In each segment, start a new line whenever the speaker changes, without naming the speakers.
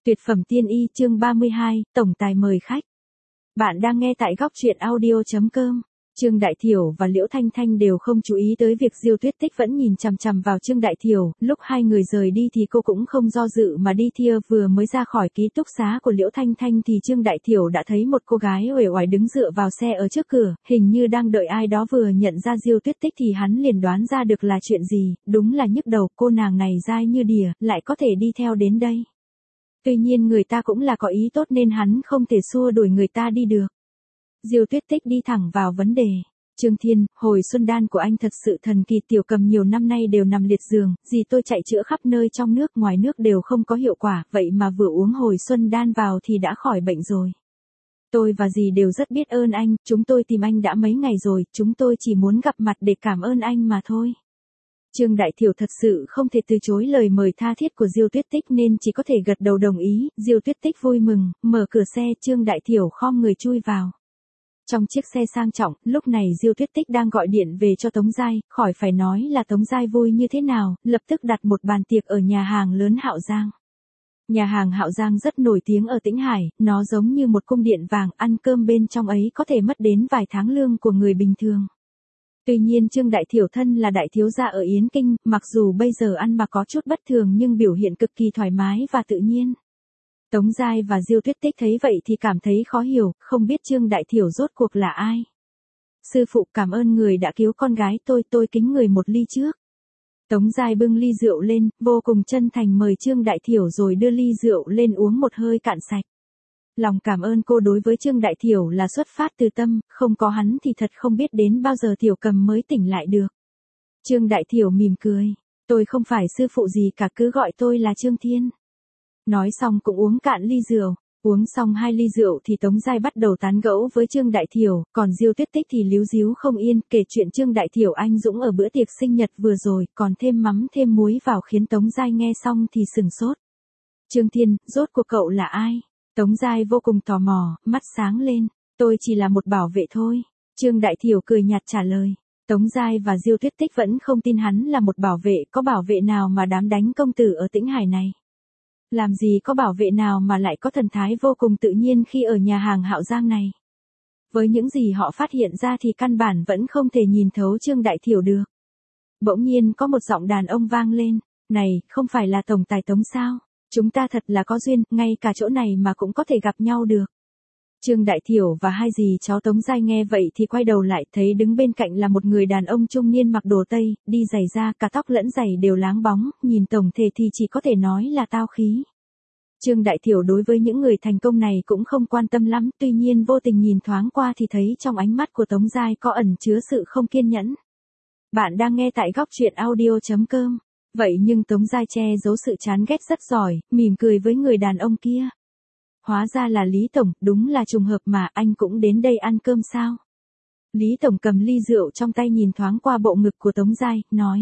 Tuyệt phẩm tiên y chương 32, tổng tài mời khách. Bạn đang nghe tại góc truyện audio.com. Trương Đại Thiểu và Liễu Thanh Thanh đều không chú ý tới việc Diêu Tuyết Tích vẫn nhìn chằm chằm vào Trương Đại Thiểu, lúc hai người rời đi thì cô cũng không do dự mà đi theo. Vừa mới ra khỏi ký túc xá của Liễu Thanh Thanh thì Trương Đại Thiểu đã thấy một cô gái uể oải đứng dựa vào xe ở trước cửa, hình như đang đợi ai đó. Vừa nhận ra Diêu Tuyết Tích thì hắn liền đoán ra được là chuyện gì, đúng là nhức đầu, cô nàng này dai như đỉa, lại có thể đi theo đến đây. Tuy nhiên người ta cũng là có ý tốt nên hắn không thể xua đuổi người ta đi được. Diêu Tuyết Tích đi thẳng vào vấn đề. Trương Thiên, hồi xuân đan của anh thật sự thần kỳ, Tiểu Cầm nhiều năm nay đều nằm liệt giường, dì tôi chạy chữa khắp nơi trong nước ngoài nước đều không có hiệu quả, vậy mà vừa uống hồi xuân đan vào thì đã khỏi bệnh rồi. Tôi và dì đều rất biết ơn anh, chúng tôi tìm anh đã mấy ngày rồi, chúng tôi chỉ muốn gặp mặt để cảm ơn anh mà thôi. Trương Đại Thiểu thật sự không thể từ chối lời mời tha thiết của Diêu Tuyết Tích nên chỉ có thể gật đầu đồng ý. Diêu Tuyết Tích vui mừng, mở cửa xe, Trương Đại Thiểu khom người chui vào. Trong chiếc xe sang trọng, lúc này Diêu Tuyết Tích đang gọi điện về cho Tống Giai, khỏi phải nói là Tống Giai vui như thế nào, lập tức đặt một bàn tiệc ở nhà hàng lớn Hạo Giang. Nhà hàng Hạo Giang rất nổi tiếng ở Tĩnh Hải, nó giống như một cung điện vàng, ăn cơm bên trong ấy có thể mất đến vài tháng lương của người bình thường. Tuy nhiên Trương Đại Thiểu thân là đại thiếu gia ở Yến Kinh, mặc dù bây giờ ăn mặc có chút bất thường nhưng biểu hiện cực kỳ thoải mái và tự nhiên. Tống Giai và Diêu Tuyết Tích thấy vậy thì cảm thấy khó hiểu, không biết Trương Đại Thiểu rốt cuộc là ai. Sư phụ, cảm ơn người đã cứu con gái tôi kính người một ly trước. Tống Giai bưng ly rượu lên, vô cùng chân thành mời Trương Đại Thiểu rồi đưa ly rượu lên uống một hơi cạn sạch. Lòng cảm ơn cô đối với Trương Đại Thiểu là xuất phát từ tâm, không có hắn thì thật không biết đến bao giờ Tiểu Cầm mới tỉnh lại được. Trương Đại Thiểu mỉm cười, tôi không phải sư phụ gì cả, cứ gọi tôi là Trương Thiên. Nói xong cũng uống cạn ly rượu, uống xong 2 ly rượu thì Tống Giai bắt đầu tán gẫu với Trương Đại Thiểu, còn Diêu Tuyết Tích thì líu ríu không yên, kể chuyện Trương Đại Thiểu anh dũng ở bữa tiệc sinh nhật vừa rồi, còn thêm mắm thêm muối vào khiến Tống Giai nghe xong thì sừng sốt. Trương Thiên, rốt cuộc cậu là ai? Tống Giai vô cùng tò mò, mắt sáng lên, tôi chỉ là một bảo vệ thôi. Trương Đại Thiểu cười nhạt trả lời. Tống Giai và Diêu Tuyết Tích vẫn không tin hắn là một bảo vệ, có bảo vệ nào mà đám đánh công tử ở Tĩnh Hải này. Làm gì có bảo vệ nào mà lại có thần thái vô cùng tự nhiên khi ở nhà hàng Hạo Giang này. Với những gì họ phát hiện ra thì căn bản vẫn không thể nhìn thấu Trương Đại Thiểu được. Bỗng nhiên có một giọng đàn ông vang lên, này, không phải là tổng tài Tống sao? Chúng ta thật là có duyên, ngay cả chỗ này mà cũng có thể gặp nhau được. Trương Đại Thiểu và hai dì cháu Tống Giai nghe vậy thì quay đầu lại thấy đứng bên cạnh là một người đàn ông trung niên mặc đồ Tây, đi giày da, cả tóc lẫn giày đều láng bóng, nhìn tổng thể thì chỉ có thể nói là tao khí. Trương Đại Thiểu đối với những người thành công này cũng không quan tâm lắm, tuy nhiên vô tình nhìn thoáng qua thì thấy trong ánh mắt của Tống Giai có ẩn chứa sự không kiên nhẫn. Bạn đang nghe tại góc truyện audio.com. Vậy nhưng Tống Giai che giấu sự chán ghét rất giỏi, mỉm cười với người đàn ông kia. Hóa ra là Lý Tổng, đúng là trùng hợp mà, anh cũng đến đây ăn cơm sao? Lý Tổng cầm ly rượu trong tay nhìn thoáng qua bộ ngực của Tống Giai, nói.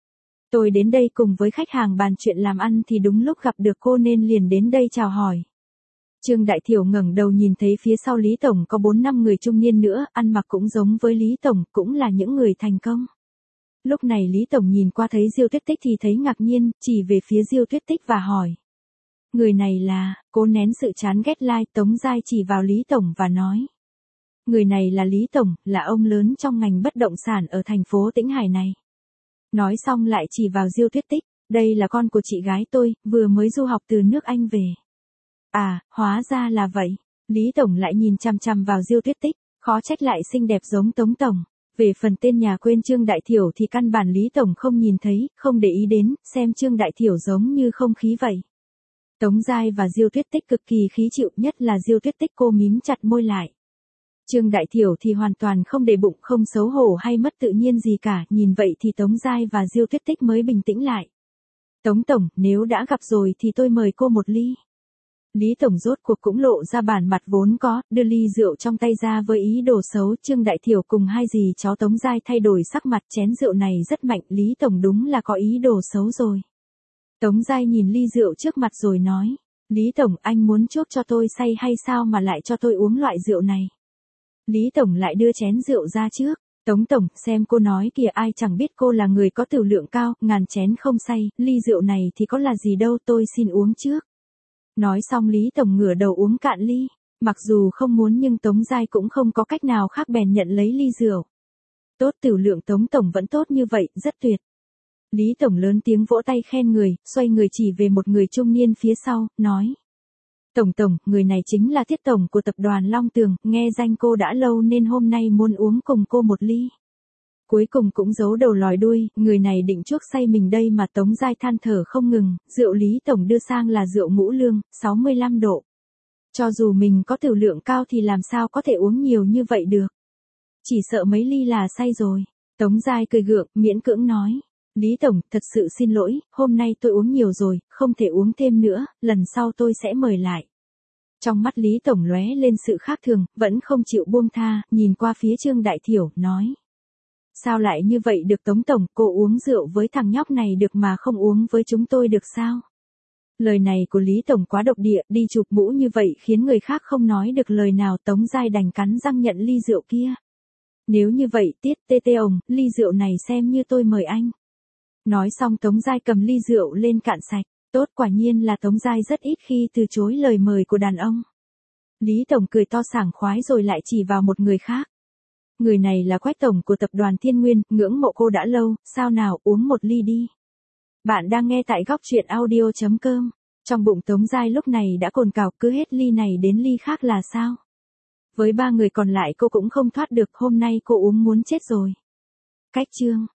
Tôi đến đây cùng với khách hàng bàn chuyện làm ăn thì đúng lúc gặp được cô nên liền đến đây chào hỏi. Trương Đại Thiểu ngẩng đầu nhìn thấy phía sau Lý Tổng có 4-5 người trung niên nữa, ăn mặc cũng giống với Lý Tổng, cũng là những người thành công. Lúc này Lý Tổng nhìn qua thấy Diêu Tuyết Tích thì thấy ngạc nhiên, chỉ về phía Diêu Tuyết Tích và hỏi. Người này là, cố nén sự chán ghét Tống Giai chỉ vào Lý Tổng và nói. Người này là Lý Tổng, là ông lớn trong ngành bất động sản ở thành phố Tĩnh Hải này. Nói xong lại chỉ vào Diêu Tuyết Tích, đây là con của chị gái tôi, vừa mới du học từ nước Anh về. À, hóa ra là vậy. Lý Tổng lại nhìn chằm chằm vào Diêu Tuyết Tích, khó trách lại xinh đẹp giống Tống Tổng. Về phần tên nhà quên Trương Đại Thiểu thì căn bản Lý Tổng không nhìn thấy, không để ý đến, xem Trương Đại Thiểu giống như không khí vậy. Tống Giai và Diêu Tuyết Tích cực kỳ khí chịu, nhất là Diêu Tuyết Tích cô mím chặt môi lại. Trương Đại Thiểu thì hoàn toàn không để bụng, không xấu hổ hay mất tự nhiên gì cả, nhìn vậy thì Tống Giai và Diêu Tuyết Tích mới bình tĩnh lại. Tống Tổng, nếu đã gặp rồi thì tôi mời cô một ly. Lý Tổng rốt cuộc cũng lộ ra bản mặt vốn có, đưa ly rượu trong tay ra với ý đồ xấu. Trương Đại Thiểu cùng hai dì cháu Tống Giai thay đổi sắc mặt, chén rượu này rất mạnh, Lý Tổng đúng là có ý đồ xấu rồi. Tống Giai nhìn ly rượu trước mặt rồi nói, Lý Tổng, anh muốn chuốc cho tôi say hay sao mà lại cho tôi uống loại rượu này? Lý Tổng lại đưa chén rượu ra trước, Tống Tổng, xem cô nói kìa, ai chẳng biết cô là người có tửu lượng cao, ngàn chén không say, ly rượu này thì có là gì đâu, tôi xin uống trước. Nói xong Lý Tổng ngửa đầu uống cạn ly. Mặc dù không muốn nhưng Tống Giai cũng không có cách nào khác bèn nhận lấy ly rượu. Tốt, tiểu lượng Tống Tổng vẫn tốt như vậy, rất tuyệt. Lý Tổng lớn tiếng vỗ tay khen người, xoay người chỉ về một người trung niên phía sau, nói. Tổng, người này chính là Thiết Tổng của tập đoàn Long Tường, nghe danh cô đã lâu nên hôm nay muốn uống cùng cô một ly. Cuối cùng cũng giấu đầu lòi đuôi, người này định chuốc say mình đây mà Tống Giai than thở không ngừng, rượu Lý Tổng đưa sang là rượu ngũ lương, 65 độ. Cho dù mình có tiểu lượng cao thì làm sao có thể uống nhiều như vậy được. Chỉ sợ mấy ly là say rồi. Tống Giai cười gượng, miễn cưỡng nói. Lý Tổng, thật sự xin lỗi, hôm nay tôi uống nhiều rồi, không thể uống thêm nữa, lần sau tôi sẽ mời lại. Trong mắt Lý Tổng lóe lên sự khác thường, vẫn không chịu buông tha, nhìn qua phía Trương Đại Thiểu, nói. Sao lại như vậy được Tống Tổng, cô uống rượu với thằng nhóc này được mà không uống với chúng tôi được sao? Lời này của Lý Tổng quá độc địa, đi chụp mũ như vậy khiến người khác không nói được lời nào. Tống Giai đành cắn răng nhận ly rượu kia. Nếu như vậy Tiết Tê ồng, ly rượu này xem như tôi mời anh. Nói xong Tống Giai cầm ly rượu lên cạn sạch. Tốt, quả nhiên là Tống Giai rất ít khi từ chối lời mời của đàn ông. Lý Tổng cười to sảng khoái rồi lại chỉ vào một người khác. Người này là Quách Tổng của tập đoàn Thiên Nguyên, ngưỡng mộ cô đã lâu, sao nào uống một ly đi. Bạn đang nghe tại góc truyện audio.com. Trong bụng Tống Giai lúc này đã cồn cào, cứ hết ly này đến ly khác là sao? Với 3 người còn lại cô cũng không thoát được, hôm nay cô uống muốn chết rồi. Cách chương